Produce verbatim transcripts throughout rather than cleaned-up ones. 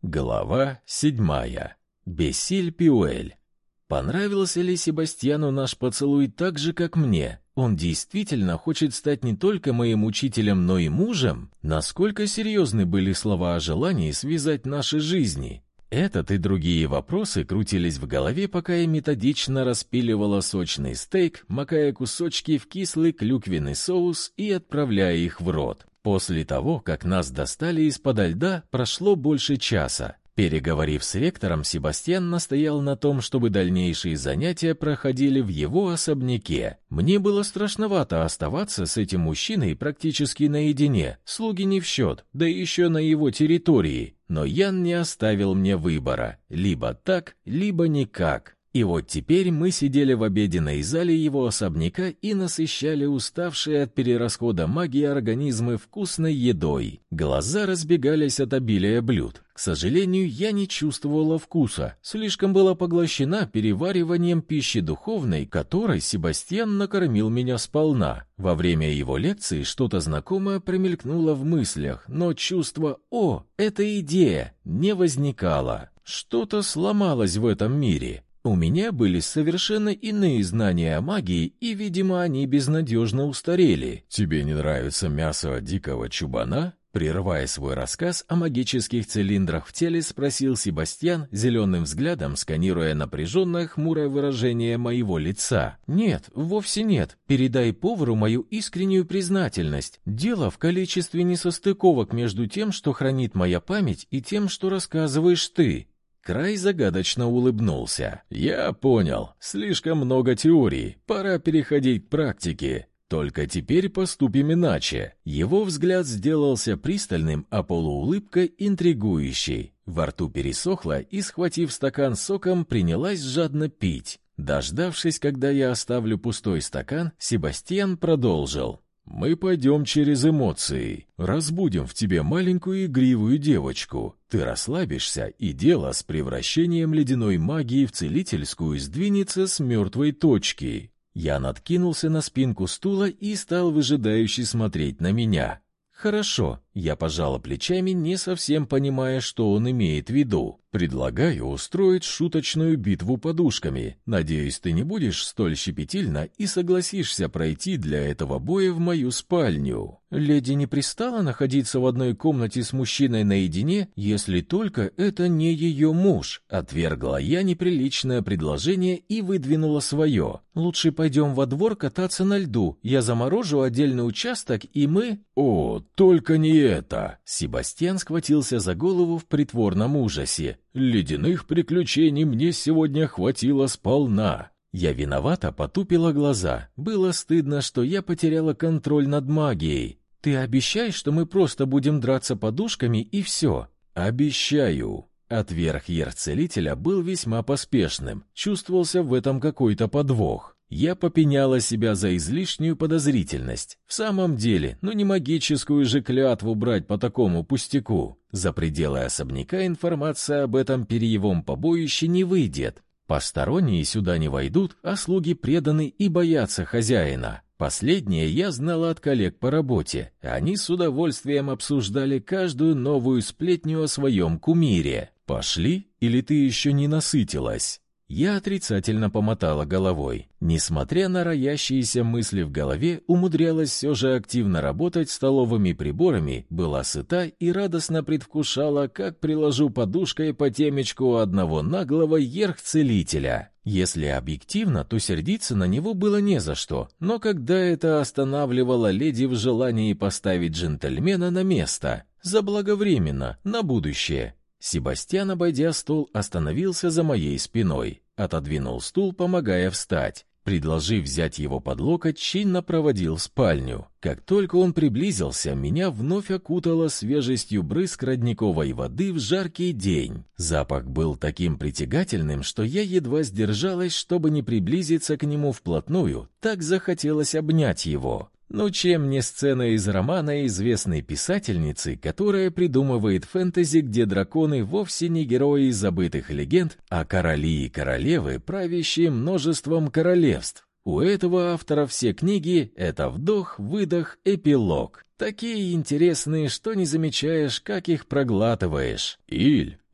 Глава седьмая. Бесиль-Пюэль. Понравился ли Себастьяну наш поцелуй так же, как мне? Он действительно хочет стать не только моим учителем, но и мужем? Насколько серьезны были слова о желании связать наши жизни? Этот и другие вопросы крутились в голове, пока я методично распиливала сочный стейк, макая кусочки в кислый клюквенный соус и отправляя их в рот. После того, как нас достали из-подо льда, прошло больше часа. Переговорив с ректором, Себастьян настоял на том, чтобы дальнейшие занятия проходили в его особняке. Мне было страшновато оставаться с этим мужчиной практически наедине, слуги не в счет, да еще на его территории. Но Ян не оставил мне выбора, либо так, либо никак. И вот теперь мы сидели в обеденной зале его особняка и насыщали уставшие от перерасхода магии организмы вкусной едой. Глаза разбегались от обилия блюд. К сожалению, я не чувствовала вкуса, слишком была поглощена перевариванием пищи духовной, которой Себастьян накормил меня сполна. Во время его лекции что-то знакомое промелькнуло в мыслях, но чувство «О, это идея!» не возникало. Что-то сломалось в этом мире. У меня были совершенно иные знания о магии, и, видимо, они безнадежно устарели. «Тебе не нравится мясо дикого чубана?» Прерывая свой рассказ о магических цилиндрах в теле, спросил Себастьян, зеленым взглядом сканируя напряженное хмурое выражение моего лица. «Нет, вовсе нет. Передай повару мою искреннюю признательность. Дело в количестве несостыковок между тем, что хранит моя память, и тем, что рассказываешь ты». Край загадочно улыбнулся. «Я понял. Слишком много теорий. Пора переходить к практике. Только теперь поступим иначе». Его взгляд сделался пристальным, а полуулыбка интригующей. Во рту пересохло, и, схватив стакан с соком, принялась жадно пить. Дождавшись, когда я оставлю пустой стакан, Себастьян продолжил. «Мы пойдем через эмоции. Разбудим в тебе маленькую игривую девочку. Ты расслабишься, и дело с превращением ледяной магии в целительскую сдвинется с мертвой точки». Я откинулся на спинку стула и стал выжидающе смотреть на меня. «Хорошо», — я пожала плечами, не совсем понимая, что он имеет в виду. «Предлагаю устроить шуточную битву подушками. Надеюсь, ты не будешь столь щепетильна и согласишься пройти для этого боя в мою спальню». «Леди не пристала находиться в одной комнате с мужчиной наедине, если только это не ее муж», — отвергла я неприличное предложение и выдвинула свое. «Лучше пойдем во двор кататься на льду. Я заморожу отдельный участок, и мы...» «О, только не это!» Себастьян схватился за голову в притворном ужасе. «Ледяных приключений мне сегодня хватило сполна». Я виновато потупила глаза. Было стыдно, что я потеряла контроль над магией. «Ты обещай, что мы просто будем драться подушками и все?» «Обещаю». Отверг ерцелителя был весьма поспешным. Чувствовался в этом какой-то подвох. Я попеняла себя за излишнюю подозрительность. В самом деле, ну не магическую же клятву брать по такому пустяку. За пределы особняка информация об этом перьевом побоище не выйдет. Посторонние сюда не войдут, а слуги преданы и боятся хозяина. Последнее я знала от коллег по работе. Они с удовольствием обсуждали каждую новую сплетню о своем кумире. «Пошли? Или ты еще не насытилась?» Я отрицательно помотала головой. Несмотря на роящиеся мысли в голове, умудрялась все же активно работать столовыми приборами, была сыта и радостно предвкушала, как приложу подушкой по темечку одного наглого ерх-целителя. Если объективно, то сердиться на него было не за что, но когда это останавливало леди в желании поставить джентльмена на место, заблаговременно, на будущее. Себастьян, обойдя стол, остановился за моей спиной, отодвинул стул, помогая встать. Предложив взять его под локоть, чинно проводил в спальню. Как только он приблизился, меня вновь окутало свежестью брызг родниковой воды в жаркий день. Запах был таким притягательным, что я едва сдержалась, чтобы не приблизиться к нему вплотную, так захотелось обнять его. Ну чем не сцена из романа известной писательницы, которая придумывает фэнтези, где драконы вовсе не герои из забытых легенд, а короли и королевы, правящие множеством королевств. У этого автора все книги — это вдох, выдох, эпилог. Такие интересные, что не замечаешь, как их проглатываешь. «Иль,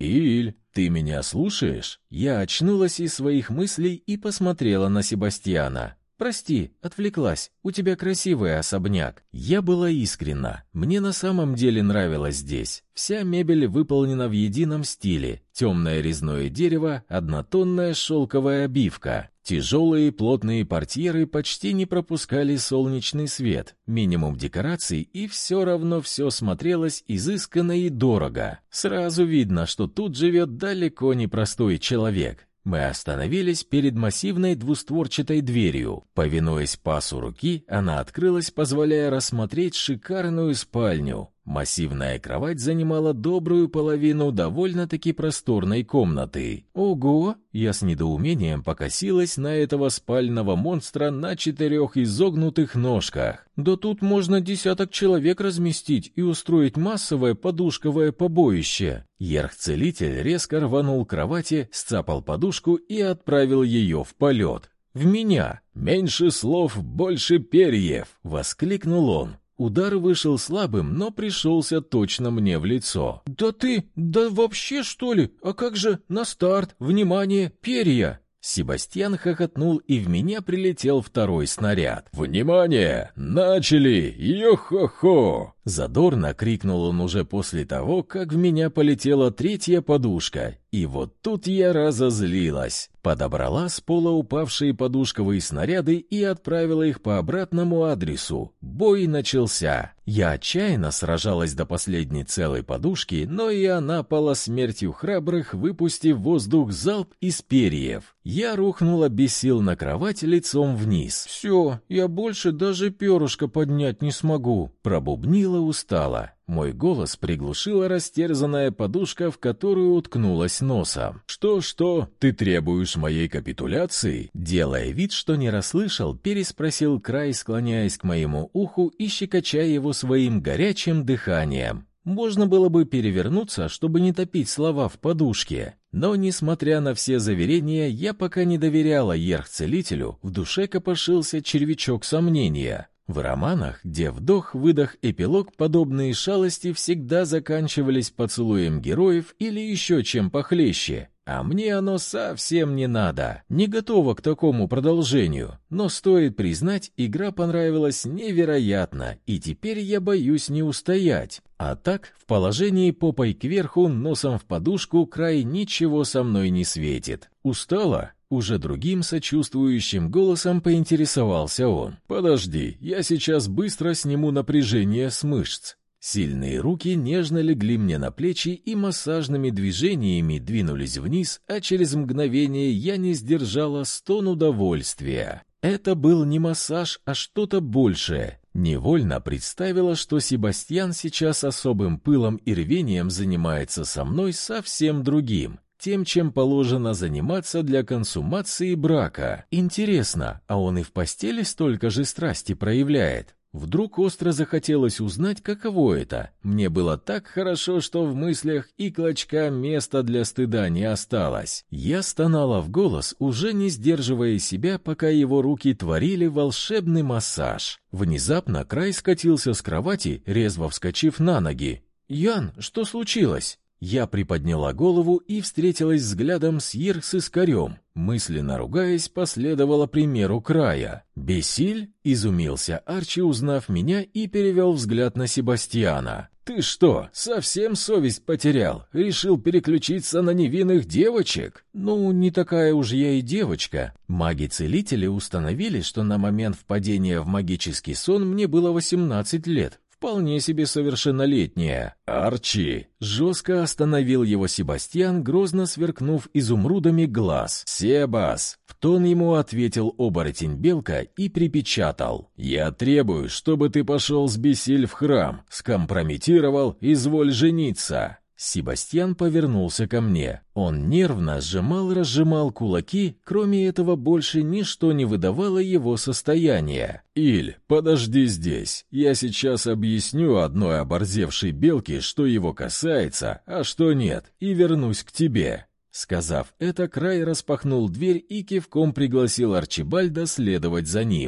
«Иль, ты меня слушаешь?» Я очнулась из своих мыслей и посмотрела на Себастьяна. «Прости, отвлеклась. У тебя красивый особняк». Я была искренна. Мне на самом деле нравилось здесь. Вся мебель выполнена в едином стиле. Темное резное дерево, однотонная шелковая обивка. Тяжелые плотные портьеры почти не пропускали солнечный свет. Минимум декораций, и все равно все смотрелось изысканно и дорого. Сразу видно, что тут живет далеко не простой человек. Мы остановились перед массивной двустворчатой дверью. Повинуясь пасу руки, она открылась, позволяя рассмотреть шикарную спальню. Массивная кровать занимала добрую половину довольно-таки просторной комнаты. Ого! Я с недоумением покосилась на этого спального монстра на четырех изогнутых ножках. Да тут можно десяток человек разместить и устроить массовое подушковое побоище. Ерх-целитель резко рванул к кровати, сцапал подушку и отправил ее в полет. «В меня! Меньше слов, больше перьев!» — воскликнул он. Удар вышел слабым, но пришелся точно мне в лицо. «Да ты, да вообще что ли? А как же на старт, внимание, перья?» Себастьян хохотнул, и в меня прилетел второй снаряд. «Внимание! Начали! Йо-хо-хо!» Задорно крикнул он уже после того, как в меня полетела третья подушка. И вот тут я разозлилась. Подобрала с пола упавшие подушковые снаряды и отправила их по обратному адресу. Бой начался. Я отчаянно сражалась до последней целой подушки, но и она пала смертью храбрых, выпустив в воздух залп из перьев. Я рухнула без сил на кровать лицом вниз. «Все, я больше даже перышко поднять не смогу», — пробубнила устало. Мой голос приглушила растерзанная подушка, в которую уткнулась носом. «Что-что, ты требуешь моей капитуляции?» Делая вид, что не расслышал, переспросил Край, склоняясь к моему уху и щекоча его своим горячим дыханием. Можно было бы перевернуться, чтобы не топить слова в подушке. Но, несмотря на все заверения, я пока не доверяла Ерх-целителю, в душе копошился червячок сомнения. В романах, где вдох-выдох, эпилог, подобные шалости всегда заканчивались поцелуем героев или еще чем похлеще. А мне оно совсем не надо. Не готова к такому продолжению. Но стоит признать, игра понравилась невероятно, и теперь я боюсь не устоять. А так, в положении попой кверху, носом в подушку, Край ничего со мной не светит. Устала? Уже другим сочувствующим голосом поинтересовался он. «Подожди, я сейчас быстро сниму напряжение с мышц». Сильные руки нежно легли мне на плечи и массажными движениями двинулись вниз, а через мгновение я не сдержала стон удовольствия. Это был не массаж, а что-то большее. Невольно представила, что Себастьян сейчас особым пылом и рвением занимается со мной совсем другим. Тем, чем положено заниматься для консумации брака. Интересно, а он и в постели столько же страсти проявляет? Вдруг остро захотелось узнать, каково это. Мне было так хорошо, что в мыслях и клочка места для стыда не осталось. Я стонала в голос, уже не сдерживая себя, пока его руки творили волшебный массаж. Внезапно Край скатился с кровати, резво вскочив на ноги. «Ян, что случилось?» Я приподняла голову и встретилась взглядом с Ерх-искарем. Мысленно ругаясь, последовала примеру Края. «Бесиль?» — изумился Арчи, узнав меня, и перевел взгляд на Себастьяна. «Ты что, совсем совесть потерял? Решил переключиться на невинных девочек?» «Ну, не такая уж я и девочка. Маги-целители установили, что на момент впадения в магический сон мне было восемнадцать лет. Вполне себе совершеннолетняя». «Арчи!» — жестко остановил его Себастьян, грозно сверкнув изумрудами глаз. «Себас!» — в тон ему ответил оборотень-белка и припечатал. «Я требую, чтобы ты пошел с Бесиль в храм, скомпрометировал, изволь жениться». Себастьян повернулся ко мне. Он нервно сжимал и разжимал кулаки, кроме этого больше ничто не выдавало его состояния. «Иль, подожди здесь. Я сейчас объясню одной оборзевшей белке, что его касается, а что нет, и вернусь к тебе». Сказав это, Край распахнул дверь и кивком пригласил Арчибальда следовать за ним.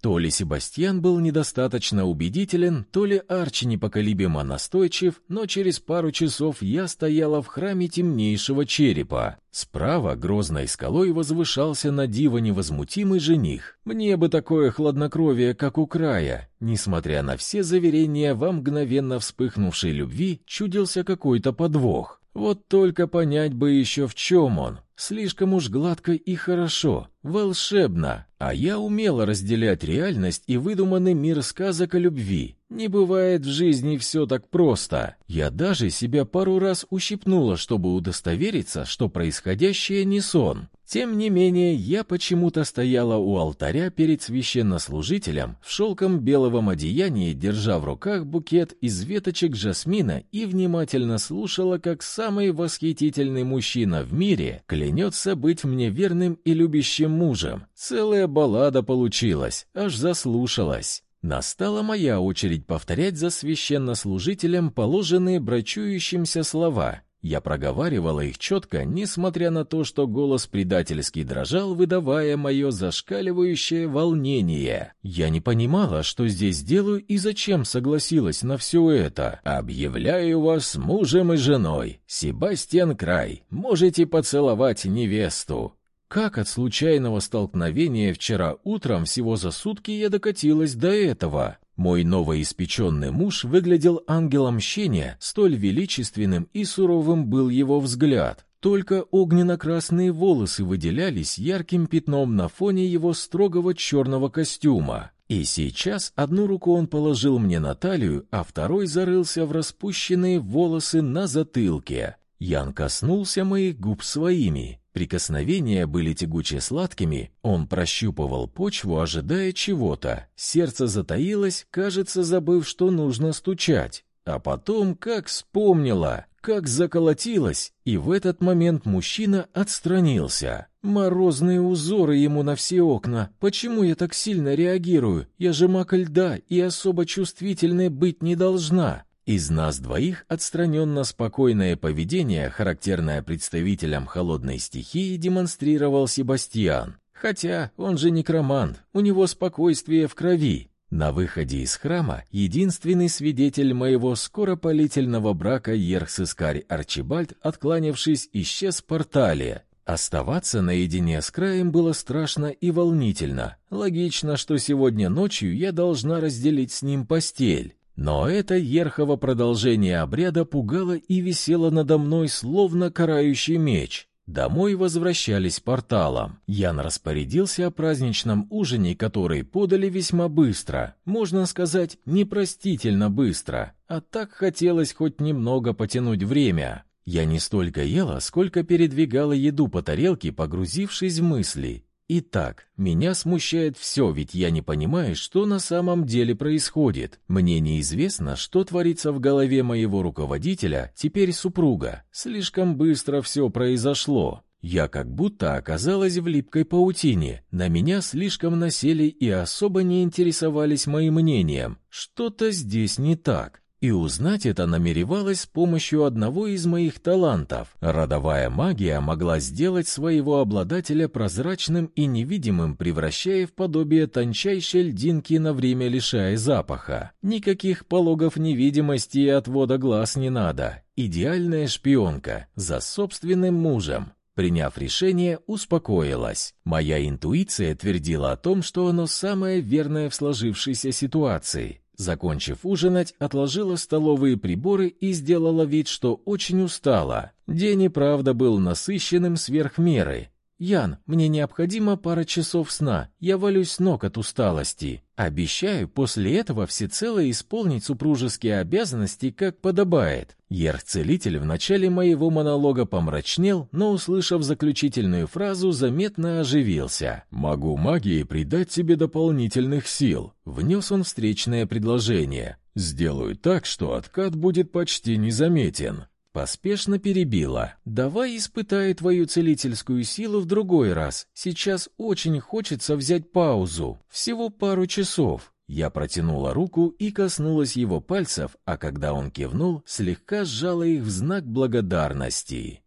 То ли Себастьян был недостаточно убедителен, то ли Арчи непоколебимо настойчив, но через пару часов я стояла в храме темнейшего черепа. Справа грозной скалой возвышался на диво невозмутимый жених. Мне бы такое хладнокровие, как у края. Несмотря на все заверения во мгновенно вспыхнувшей любви, чудился какой-то подвох. Вот только понять бы еще, в чем он. Слишком уж гладко и хорошо, волшебно. А я умела разделять реальность и выдуманный мир сказок о любви. Не бывает в жизни все так просто. Я даже себя пару раз ущипнула, чтобы удостовериться, что происходящее не сон. Тем не менее, я почему-то стояла у алтаря перед священнослужителем в шелком белом одеянии, держа в руках букет из веточек жасмина и внимательно слушала, как самый восхитительный мужчина в мире клянется быть мне верным и любящим мужем. Целая баллада получилась, аж заслушалась. Настала моя очередь повторять за священнослужителем положенные брачующимся слова. Я проговаривала их четко, несмотря на то, что голос предательски дрожал, выдавая мое зашкаливающее волнение. Я не понимала, что здесь делаю и зачем согласилась на все это. «Объявляю вас мужем и женой. Себастьян Край. Можете поцеловать невесту». Как от случайного столкновения вчера утром всего за сутки я докатилась до этого? Мой новоиспеченный муж выглядел ангелом мщения, столь величественным и суровым был его взгляд. Только огненно-красные волосы выделялись ярким пятном на фоне его строгого черного костюма. И сейчас одну руку он положил мне на талию, а второй зарылся в распущенные волосы на затылке. Ян коснулся моих губ своими. Прикосновения были тягуче-сладкими, он прощупывал почву, ожидая чего-то. Сердце затаилось, кажется, забыв, что нужно стучать. А потом, как вспомнила, как заколотилось, и в этот момент мужчина отстранился. Морозные узоры ему на все окна. Почему я так сильно реагирую? Я же маг льда и особо чувствительной быть не должна. Из нас двоих отстраненно спокойное поведение, характерное представителям холодной стихии, демонстрировал Себастьян. Хотя он же некромант, у него спокойствие в крови. На выходе из храма единственный свидетель моего скоропалительного брака Ерхсискарь Арчибальд, откланявшись, исчез в портале. Оставаться наедине с краем было страшно и волнительно. Логично, что сегодня ночью я должна разделить с ним постель. Но это ерхово продолжение обряда пугало и висело надо мной, словно карающий меч. Домой возвращались порталом. Ян распорядился о праздничном ужине, который подали весьма быстро. Можно сказать, непростительно быстро. А так хотелось хоть немного потянуть время. Я не столько ела, сколько передвигала еду по тарелке, погрузившись в мысли. Итак, меня смущает все, ведь я не понимаю, что на самом деле происходит. Мне неизвестно, что творится в голове моего руководителя, теперь супруга. Слишком быстро все произошло. Я как будто оказалась в липкой паутине. На меня слишком насели и особо не интересовались моим мнением. Что-то здесь не так. И узнать это намеревалась с помощью одного из моих талантов. Родовая магия могла сделать своего обладателя прозрачным и невидимым, превращая в подобие тончайшей льдинки, на время лишая запаха. Никаких пологов невидимости и отвода глаз не надо. Идеальная шпионка за собственным мужем. Приняв решение, успокоилась. Моя интуиция твердила о том, что оно самое верное в сложившейся ситуации. Закончив ужинать, отложила столовые приборы и сделала вид, что очень устала. День и правда был насыщенным сверх меры. «Ян, мне необходимо пара часов сна, я валюсь с ног от усталости. Обещаю после этого всецело исполнить супружеские обязанности, как подобает». Ерх-целитель в начале моего монолога помрачнел, но, услышав заключительную фразу, заметно оживился. «Могу магией придать тебе дополнительных сил», — внес он встречное предложение. «Сделаю так, что откат будет почти незаметен». Поспешно перебила. «Давай испытаю твою целительскую силу в другой раз. Сейчас очень хочется взять паузу. Всего пару часов». Я протянула руку и коснулась его пальцев, а когда он кивнул, слегка сжала их в знак благодарности.